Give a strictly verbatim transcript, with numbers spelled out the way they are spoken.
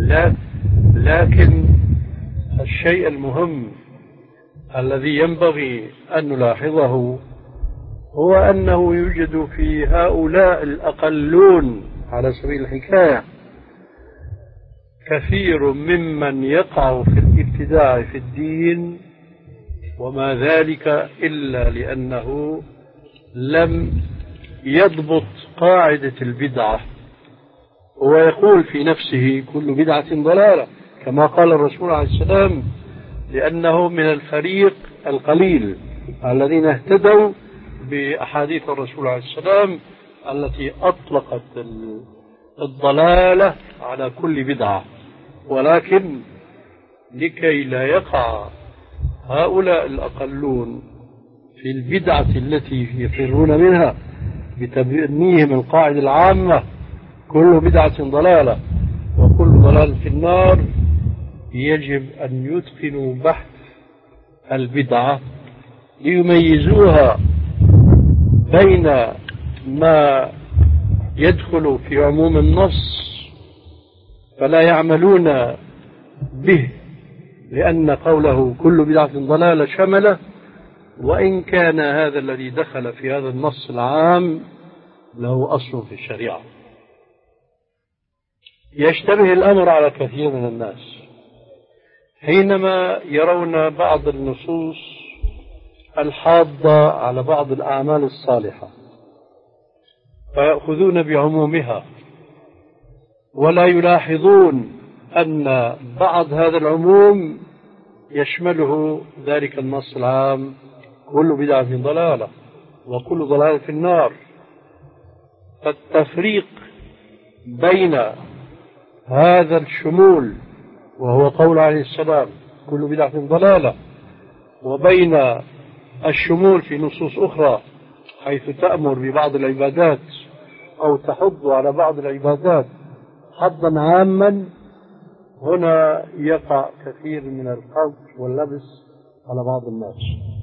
لا لكن الشيء المهم الذي ينبغي أن نلاحظه هو أنه يوجد في هؤلاء الأقلون على سبيل الحكاية كثير ممن يقع في الابتداع في الدين، وما ذلك إلا لأنه لم يضبط قاعدة البدعة. هو يقول في نفسه كل بدعة ضلالة كما قال الرسول عليه السلام، لأنه من الفريق القليل الذين اهتدوا بأحاديث الرسول عليه السلام التي أطلقت الضلالة على كل بدعة. ولكن لكي لا يقع هؤلاء الأقلون في البدعة التي يفرون منها بتبنيهم القاعدة العامة كل بدعة ضلالة وكل ضلال في النار، يجب أن يتقنوا بحث البدعة ليميزوها بين ما يدخل في عموم النص فلا يعملون به لأن قوله كل بدعة ضلالة شمله، وإن كان هذا الذي دخل في هذا النص العام له أصل في الشريعة. يشتبه الأمر على كثير من الناس حينما يرون بعض النصوص الحاضة على بعض الأعمال الصالحة فيأخذون بعمومها ولا يلاحظون أن بعض هذا العموم يشمله ذلك النص العام كل بدعة ضلالة وكل ضلالة في النار. فالتفريق بين هذا الشمول وهو قول عليه السلام كل بدعة ضلالة وبين الشمول في نصوص أخرى حيث تأمر ببعض العبادات أو تحض على بعض العبادات حضا عاما، هنا يقع كثير من الخلط واللبس على بعض الناس.